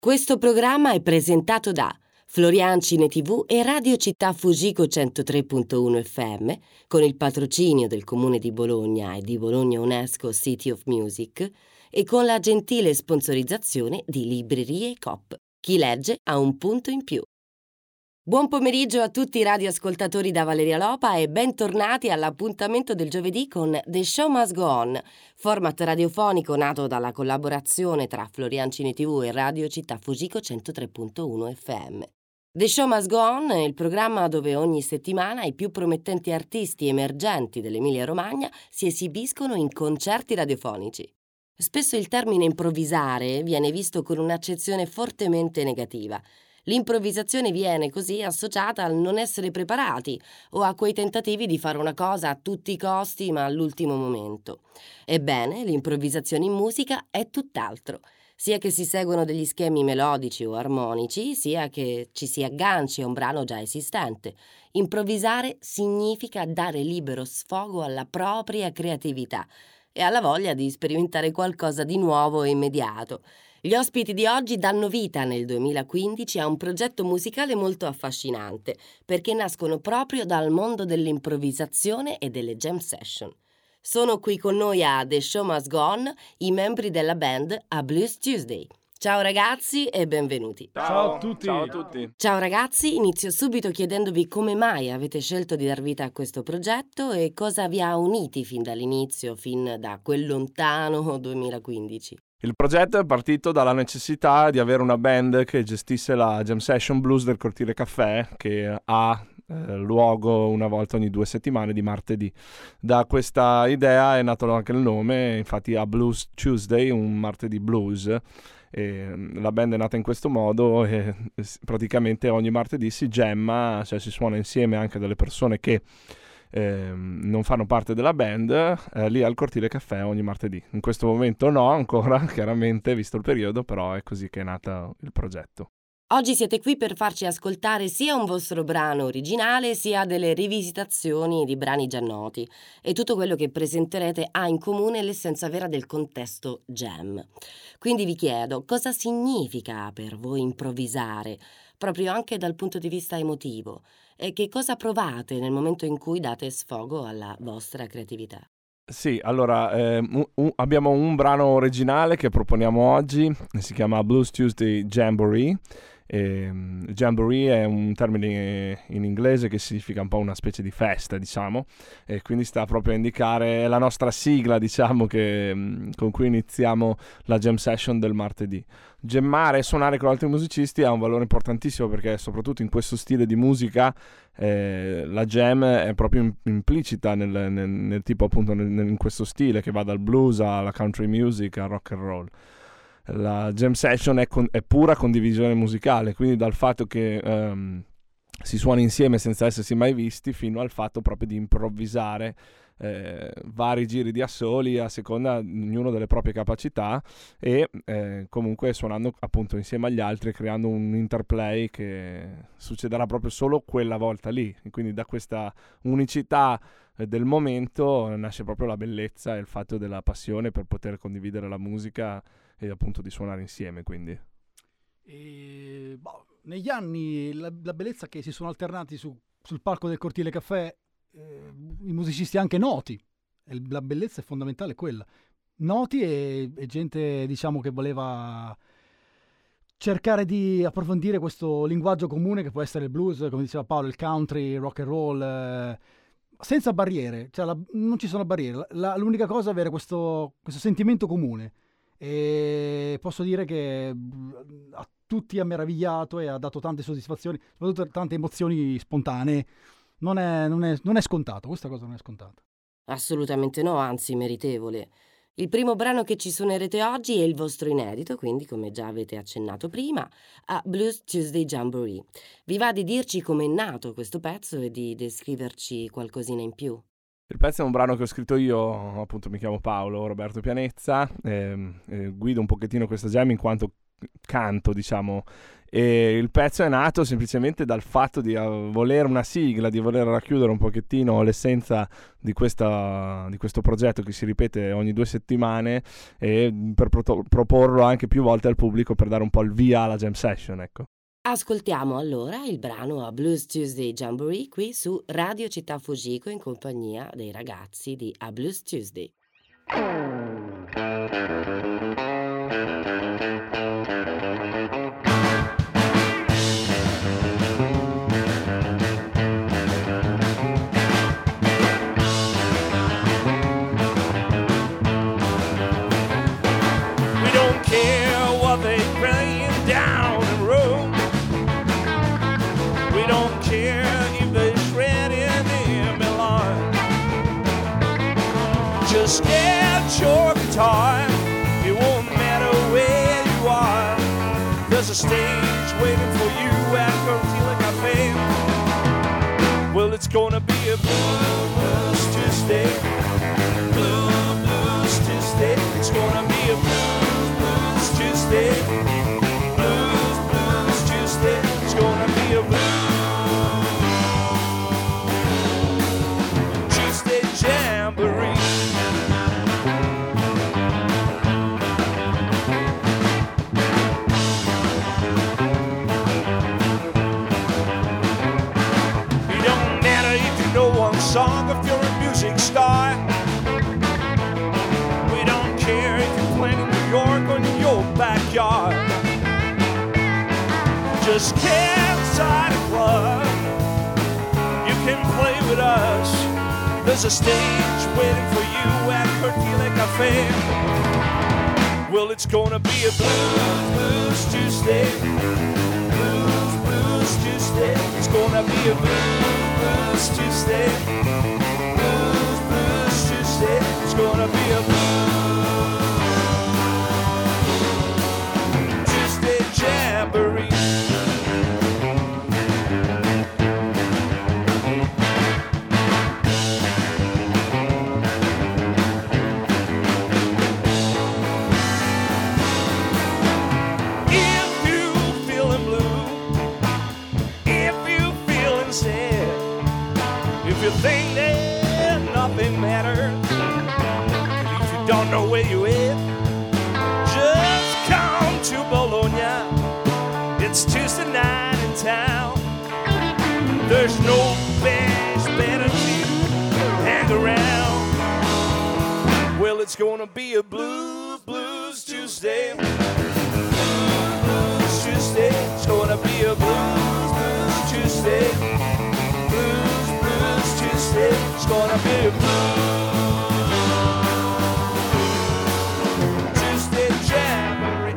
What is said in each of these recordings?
Questo programma è presentato da Florian Cine TV e Radio Città Fujiko 103.1 FM con il patrocinio del Comune di Bologna e di Bologna UNESCO City of Music e con la gentile sponsorizzazione di Librerie Coop. Chi legge ha un punto in più. Buon pomeriggio a tutti i radioascoltatori da Valeria Lopa e bentornati all'appuntamento del giovedì con The Show Must Go On, format radiofonico nato dalla collaborazione tra Florian Cine TV e Radio Città Fujiko 103.1 FM. The Show Must Go On è il programma dove ogni settimana i più promettenti artisti emergenti dell'Emilia-Romagna si esibiscono in concerti radiofonici. Spesso il termine improvvisare viene visto con un'accezione fortemente negativa. L'improvvisazione viene così associata al non essere preparati o a quei tentativi di fare una cosa a tutti i costi ma all'ultimo momento. Ebbene, l'improvvisazione in musica è tutt'altro. Sia che si seguano degli schemi melodici o armonici, sia che ci si agganci a un brano già esistente. Improvvisare significa dare libero sfogo alla propria creatività e alla voglia di sperimentare qualcosa di nuovo e immediato. Gli ospiti di oggi danno vita nel 2015 a un progetto musicale molto affascinante, perché nascono proprio dal mondo dell'improvvisazione e delle jam session. Sono qui con noi a The Show Must Go On i membri della band A Blues Tuesday. Ciao ragazzi e benvenuti. Ciao a tutti. Ciao a tutti. Ciao ragazzi, inizio subito chiedendovi come mai avete scelto di dar vita a questo progetto e cosa vi ha uniti fin dall'inizio, fin da quel lontano 2015. Il progetto è partito dalla necessità di avere una band che gestisse la jam session blues del Cortile Caffè, che ha luogo una volta ogni 2 settimane di martedì. Da questa idea è nato anche il nome, infatti A Blues Tuesday, un martedì blues. E la band è nata in questo modo e praticamente ogni martedì si jamma, cioè si suona insieme anche delle persone che non fanno parte della band lì al Cortile Caffè ogni martedì. In questo momento no ancora, chiaramente, visto il periodo, però è così che è nato il progetto. Oggi siete qui per farci ascoltare sia un vostro brano originale sia delle rivisitazioni di brani già noti, e tutto quello che presenterete ha in comune l'essenza vera del contesto jam. Quindi vi chiedo, cosa significa per voi improvvisare, proprio anche dal punto di vista emotivo, e che cosa provate nel momento in cui date sfogo alla vostra creatività? Sì, allora abbiamo un brano originale che proponiamo oggi, si chiama Blues Tuesday Jamboree. Jamboree è un termine in inglese che significa un po' una specie di festa, diciamo, e quindi sta proprio a indicare la nostra sigla, diciamo, con cui iniziamo la jam session del martedì. Gemmare e suonare con altri musicisti ha un valore importantissimo, perché soprattutto in questo stile di musica la jam è proprio implicita nel tipo, appunto, in questo stile che va dal blues alla country music al rock and roll. La jam session è pura condivisione musicale, quindi dal fatto che si suona insieme senza essersi mai visti, fino al fatto proprio di improvvisare vari giri di assoli a seconda ognuno delle proprie capacità e comunque suonando appunto insieme agli altri, creando un interplay che succederà proprio solo quella volta lì. E quindi da questa unicità del momento nasce proprio la bellezza e il fatto della passione per poter condividere la musica e appunto di suonare insieme. Quindi negli anni la bellezza è che si sono alternati sul palco del Cortile Caffè i musicisti anche noti, e la bellezza è fondamentale quella, noti e gente, diciamo, che voleva cercare di approfondire questo linguaggio comune che può essere il blues, come diceva Paolo, il country, il rock and roll, senza barriere, cioè non ci sono barriere. L'unica cosa è avere questo sentimento comune, e posso dire che a tutti ha meravigliato e ha dato tante soddisfazioni, soprattutto tante emozioni spontanee. Non è scontato, questa cosa non è scontata. Assolutamente no, anzi meritevole. Il primo brano che ci suonerete oggi è il vostro inedito, quindi come già avete accennato prima, a Blues Tuesday Jamboree. Vi va di dirci com'è nato questo pezzo e di descriverci qualcosina in più? il pezzo è un brano che ho scritto io, appunto mi chiamo Paolo Roberto Pianezza, guido un pochettino questa jam in quanto canto, diciamo, E il pezzo è nato semplicemente dal fatto di volere una sigla, di voler racchiudere un pochettino l'essenza di questo progetto che si ripete ogni 2 settimane, e per proporlo anche più volte al pubblico per dare un po' il via alla jam session, ecco. Ascoltiamo allora il brano A Blues Tuesday Jamboree qui su Radio Città Fujiko in compagnia dei ragazzi di A Blues Tuesday. Just get your guitar, it won't matter where you are. There's a stage waiting for you at Cortila Cafe. Well, it's gonna be a Blues Tuesday, Blues Tuesday. It's gonna be a Blues Tuesday, Blues Tuesday. It's gonna be a Blues Tuesday Jamboree. Song if you're a music star. We don't care if you're playing in New York or in your backyard. Just get inside a club, you can play with us. There's a stage waiting for you at Cortile Cafe. Well, it's gonna be a Blues Tuesday, Blues Tuesday. It's gonna be a Blues Tuesday, Blues Tuesday. It's gonna be a Blues Tuesday Jamboree. If you feeling blue, if you feeling sad, if you think that nothing matters, if you don't know where you at, just come to Bologna. It's Tuesday night in town. There's no place better to hang around. Well, it's gonna be a Blues Tuesday, Blues Tuesday. It's gonna be a Blues Tuesday, Blues Tuesday. It's gonna be a Blues Tuesday Jamboree.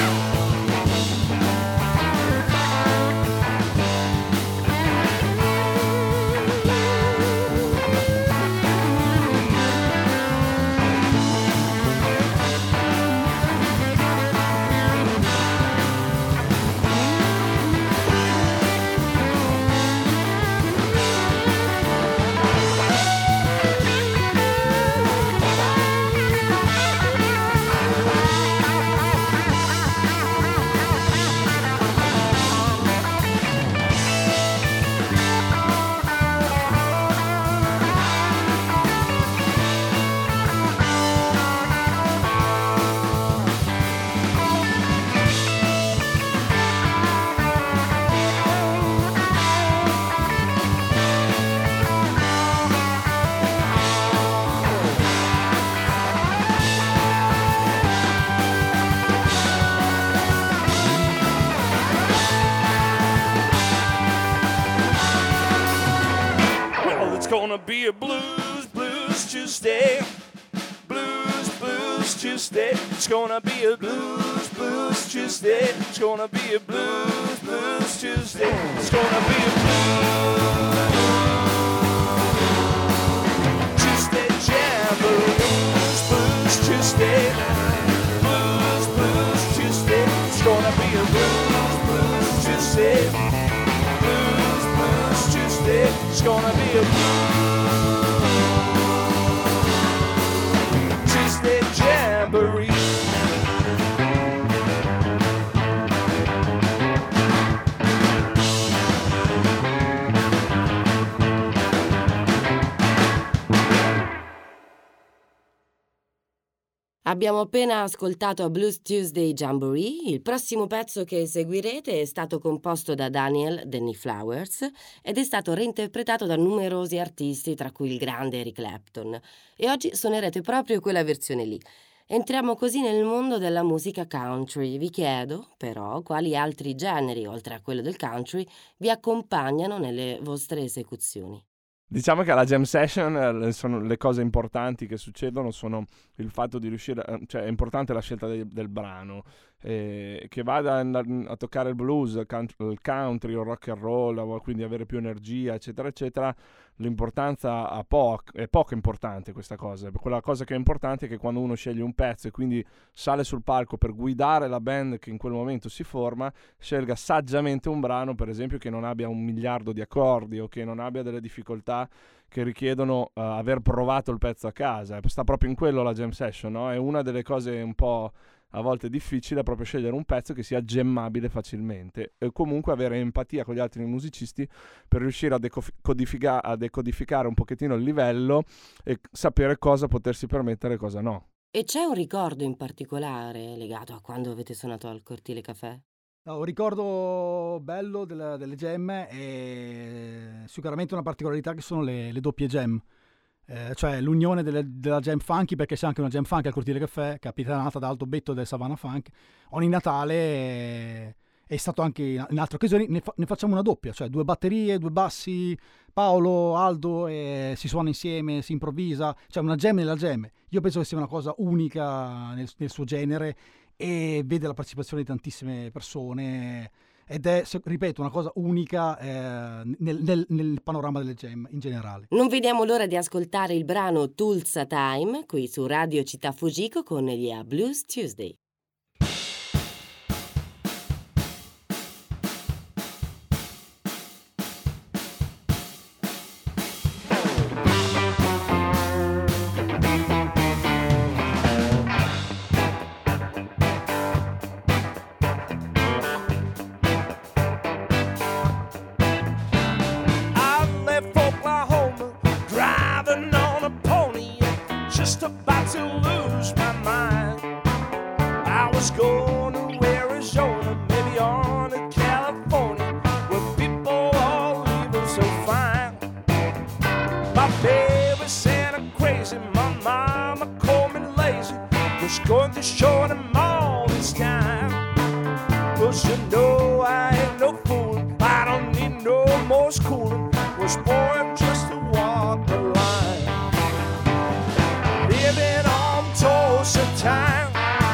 Well, it's gonna be a Blues Tuesday, Blues Tuesday. It's gonna be a Blues Tuesday. It's gonna be a Blues Tuesday. It's gonna be a Blues Tuesday Jamboree. Blues Tuesday, Blues Tuesday. It's gonna be a Blues Tuesday, Blues Tuesday. It's gonna be a Tuesday Jamboree. Abbiamo appena ascoltato Blues Tuesday Jamboree. Il prossimo pezzo che seguirete è stato composto da Daniel Danny Flowers ed è stato reinterpretato da numerosi artisti, tra cui il grande Eric Clapton. E oggi suonerete proprio quella versione lì. Entriamo così nel mondo della musica country. Vi chiedo, però, quali altri generi, oltre a quello del country, vi accompagnano nelle vostre esecuzioni. Diciamo che alla jam session sono le cose importanti che succedono sono il fatto di riuscire, cioè è importante la scelta del brano, che vada a toccare il blues, il country o il rock and roll, quindi avere più energia, eccetera, eccetera. L'importanza è poco importante questa cosa. Quella cosa che è importante è che quando uno sceglie un pezzo e quindi sale sul palco per guidare la band che in quel momento si forma, scelga saggiamente un brano, per esempio, che non abbia 1 miliardo di accordi o che non abbia delle difficoltà che richiedono aver provato il pezzo a casa. Sta proprio in quello la jam session, no? È una delle cose un po' a volte difficile, proprio scegliere un pezzo che sia gemmabile facilmente e comunque avere empatia con gli altri musicisti per riuscire a decodificare un pochettino il livello e sapere cosa potersi permettere e cosa no. E c'è un ricordo in particolare legato a quando avete suonato al Cortile Café? No, un ricordo bello delle jam è sicuramente una particolarità che sono le doppie jam. Cioè l'unione della jam funky, perché c'è anche una jam funky al Cortile Caffè capitanata da Aldo Betto del Savannah Funk. Ogni Natale è stato anche in altre occasioni ne facciamo una doppia, cioè 2 batterie, 2 bassi, Paolo, Aldo, e si suona insieme, si improvvisa, cioè una jam nella jam. Io penso che sia una cosa unica nel suo genere e vede la partecipazione di tantissime persone ed è, ripeto, una cosa unica nel panorama delle jam in generale. Non vediamo l'ora di ascoltare il brano Tulsa Time qui su Radio Città Fujiko con gli A Blues Tuesday. Going to show them all this time. 'Cause you know I ain't no fool. I don't need no more schooling. Was born just to walk the line. Living on Tulsa time.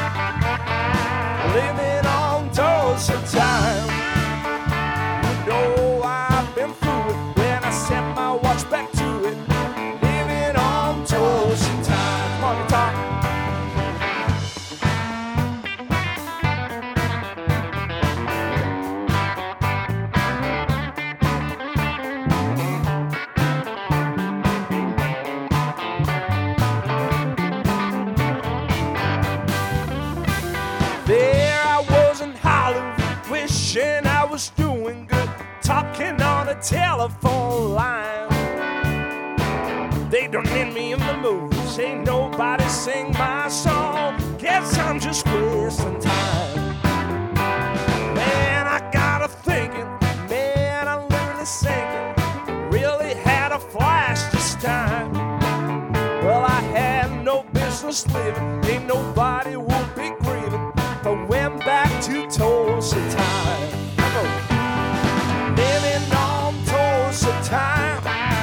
Living on Tulsa time. You know I've been through it when I set my watch back to it. Living on Tulsa time. Come on, guitar. Wishing I was doing good, talking on a telephone line. They don't need me in the movies, ain't nobody sing my song. Guess I'm just wasting time. Man, I got a thinking, man, I'm literally singing. Really had a flash this time. Well, I had no business living, ain't nobody would be grieving. I went back to Tulsa time. Living on Tulsa time.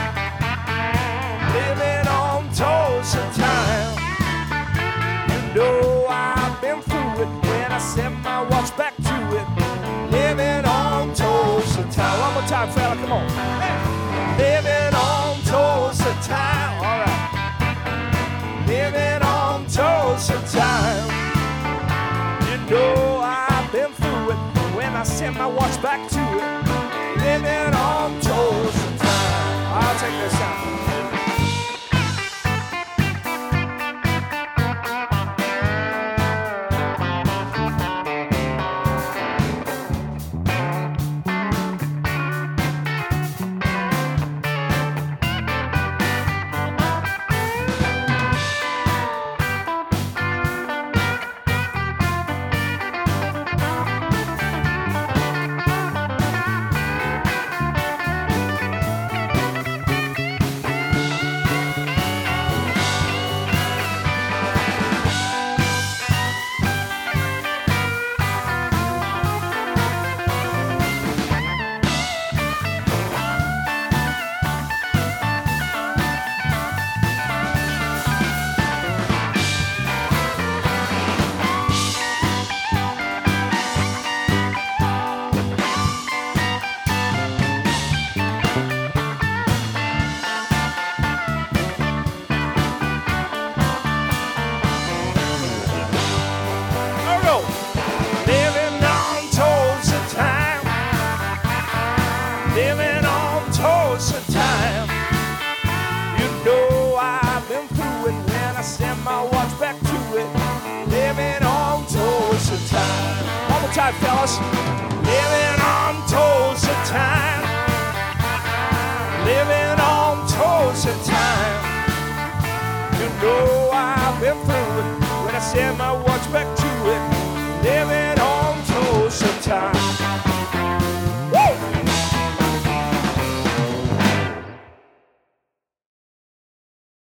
Living on Tulsa time. You know I've been through it when I set my watch back to it. Living on Tulsa time. One more time, fella, come on. Hey. Living on Tulsa time. All right. Living on Tulsa time. No, I've been through it when I send my watch back to it. Living on Tulsa time. I'll take this out.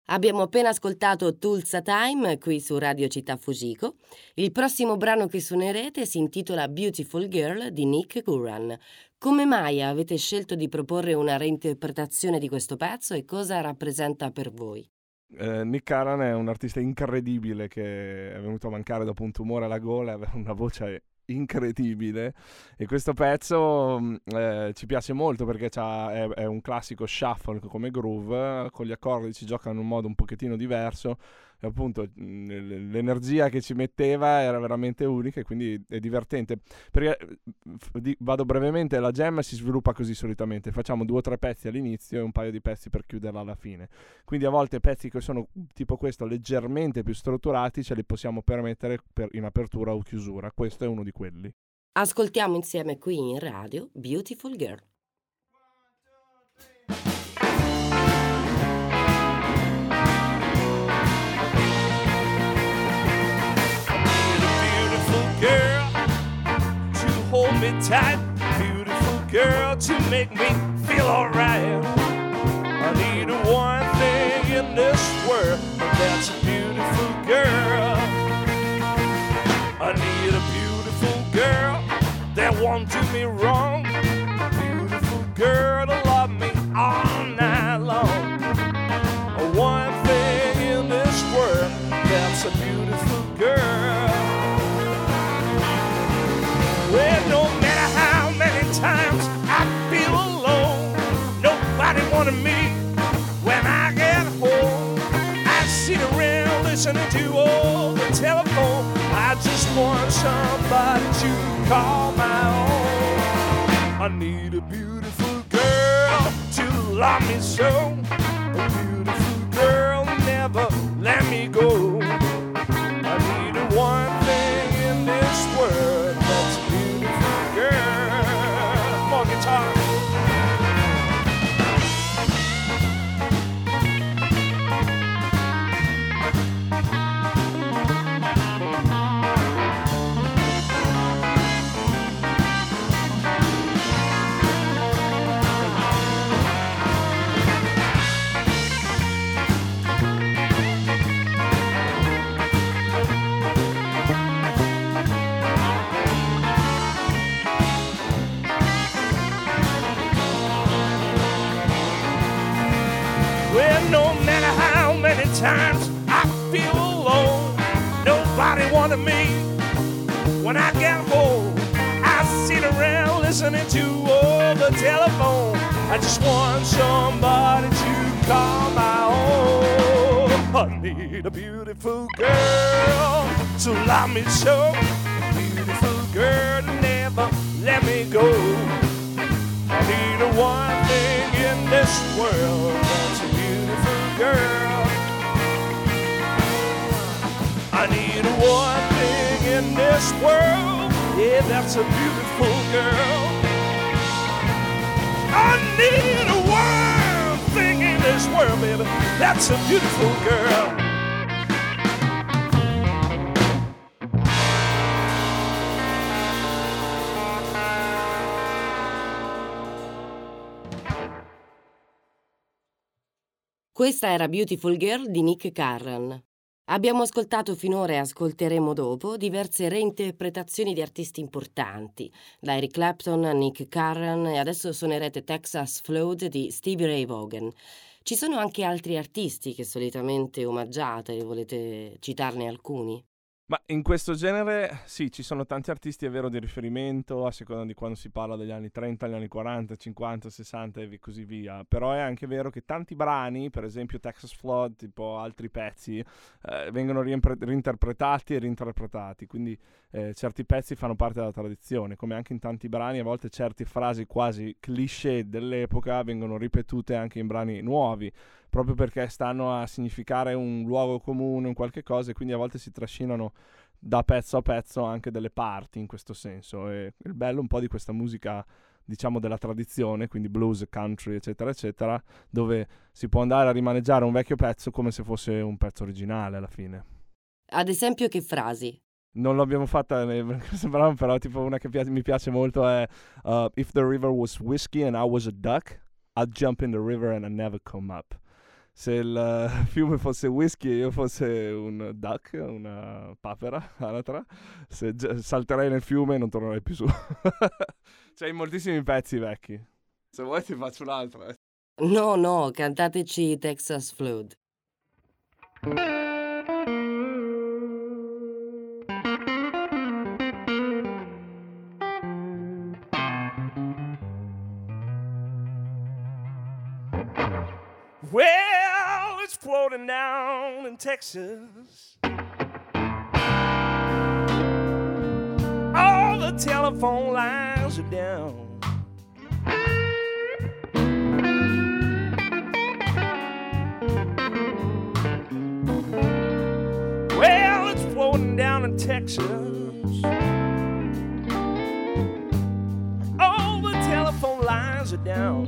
Abbiamo appena ascoltato Tulsa Time qui su Radio Città Fujiko. Il prossimo brano che suonerete si intitola Beautiful Girl di Nick Curran. Come mai avete scelto di proporre una reinterpretazione di questo pezzo e cosa rappresenta per voi? Nick Curran è un artista incredibile che è venuto a mancare dopo un tumore alla gola, aveva una voce incredibile, e questo pezzo ci piace molto perché è un classico shuffle come groove, con gli accordi si gioca in un modo un pochettino diverso, e appunto l'energia che ci metteva era veramente unica, e quindi è divertente perché vado brevemente, la jam si sviluppa così solitamente, facciamo 2 o 3 pezzi all'inizio e un paio di pezzi per chiuderla alla fine, quindi a volte pezzi che sono tipo questo leggermente più strutturati ce li possiamo permettere in apertura o chiusura. Questo è uno di quelli. Ascoltiamo insieme qui in radio Beautiful Girl. Hold me tight, beautiful girl, to make me feel alright. I need one thing in this world, and that's a beautiful girl. I need a beautiful girl that won't do me wrong. A beautiful girl to love me all night long. One thing in this world, that's a beautiful girl. Well, no matter how many times I feel alone, nobody wanted me when I get home. I sit around listening to all the telephone. I just want somebody to call my own. I need a beautiful girl to love me so. A beautiful girl never let me go. I need one thing in this world, that's a beautiful girl. Come on, guitar. No matter how many times I feel alone, nobody wanted me when I get home. I sit around listening to all the telephone. I just want somebody to call my own. I need a beautiful girl to love me so. A beautiful girl to never let me go. I need a one thing in this world, that's a beautiful girl. I need a one thing in this world, yeah, that's a beautiful girl. I need a one thing in this world, baby, that's a beautiful girl. Questa era Beautiful Girl di Nick Curran. Abbiamo ascoltato finora e ascolteremo dopo diverse reinterpretazioni di artisti importanti, da Eric Clapton a Nick Curran, e adesso suonerete Texas Flood di Stevie Ray Vaughan. Ci sono anche altri artisti che solitamente omaggiate, volete citarne alcuni? Ma in questo genere sì, ci sono tanti artisti, è vero, di riferimento a seconda di quando si parla degli anni 30, gli anni 40, 50, 60 e così via. Però è anche vero che tanti brani, per esempio Texas Flood, tipo altri pezzi, vengono reinterpretati e reinterpretati. Quindi certi pezzi fanno parte della tradizione, come anche in tanti brani a volte certe frasi quasi cliché dell'epoca vengono ripetute anche in brani nuovi, proprio perché stanno a significare un luogo comune, un qualche cosa, e quindi a volte si trascinano da pezzo a pezzo anche delle parti in questo senso. E il bello un po' di questa musica, diciamo, della tradizione, quindi blues, country, eccetera, eccetera, dove si può andare a rimaneggiare un vecchio pezzo come se fosse un pezzo originale alla fine. Ad esempio, che frasi? Non l'abbiamo fatta questo brano, però tipo una che mi piace molto è If the river was whiskey and I was a duck, I'd jump in the river and I'd never come up. se il fiume fosse whisky e io fosse un duck, una papera, anatra, salterei nel fiume e non tornerei più su. C'hai moltissimi pezzi vecchi. Se vuoi ti faccio un'altra. No, cantateci Texas Flood. Well, it's floating down in Texas. All the telephone lines are down. Well, it's floating down in Texas. All the telephone lines are down.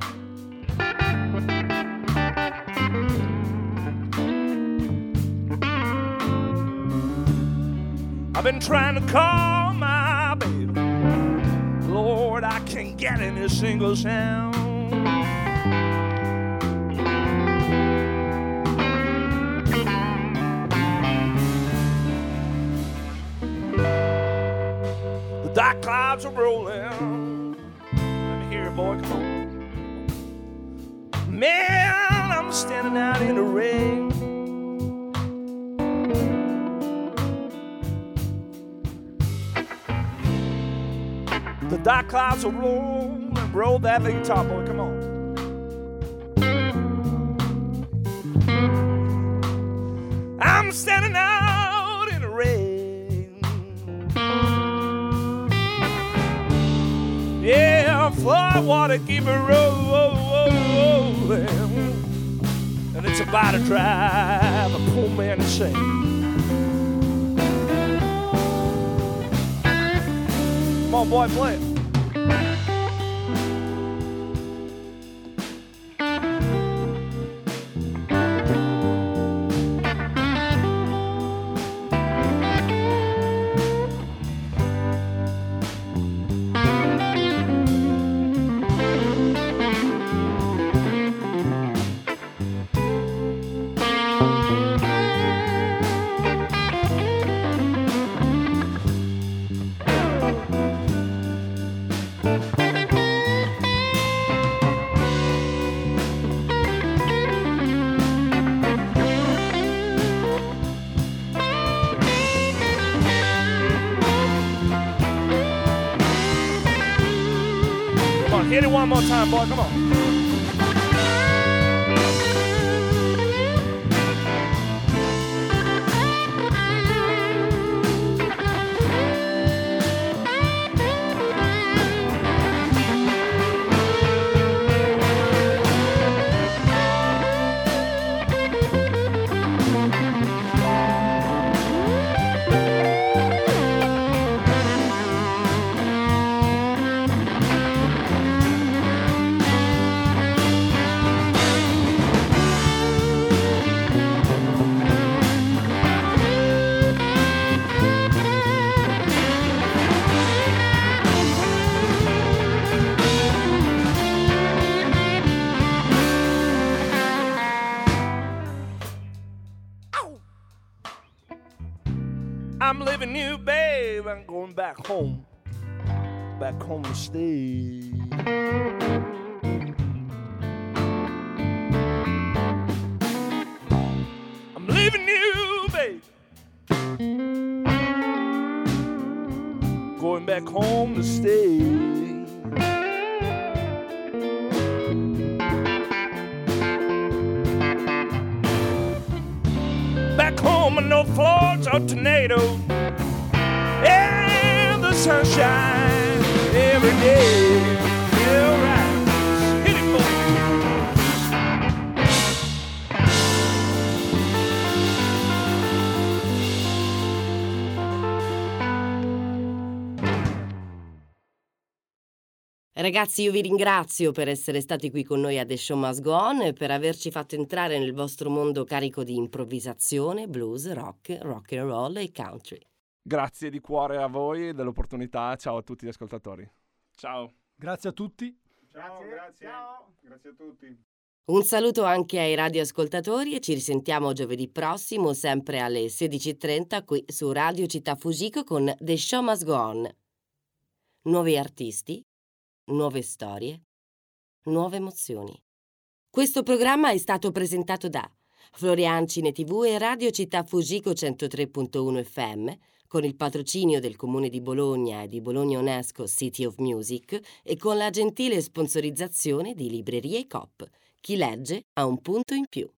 I've been trying to call my baby. Lord, I can't get any single sound. The dark clouds are rolling. Let me hear it, boy, come on. Man, I'm standing out in the rain. The dark clouds will roll that guitar, boy, come on. I'm standing out in the rain. Yeah, flood water keep it rolling, and it's about to drive a poor man insane. Come on, boy, play it. Hit it one more time, boy, come on. I'm leaving you, babe. I'm going back home to stay. I'm leaving you, babe. Going back home to stay. Back home with no floods or tornadoes, and the sunshine every day. Yeah, right. Hit it, boy. Ragazzi, io vi ringrazio per essere stati qui con noi a The Show Must Go On e per averci fatto entrare nel vostro mondo carico di improvvisazione, blues, rock, rock and roll e country. Grazie di cuore a voi dell'opportunità. Ciao a tutti gli ascoltatori. Ciao. Grazie a tutti. Ciao, grazie. Ciao. Grazie a tutti. Un saluto anche ai radioascoltatori e ci risentiamo giovedì prossimo, sempre alle 16:30 qui su Radio Città Fujiko con The Show Must Go On. Nuovi artisti, nuove storie, nuove emozioni. Questo programma è stato presentato da Florian Cine TV e Radio Città Fujiko 103.1 FM con il patrocinio del Comune di Bologna e di Bologna UNESCO City of Music e con la gentile sponsorizzazione di Librerie Coop. Chi legge ha un punto in più.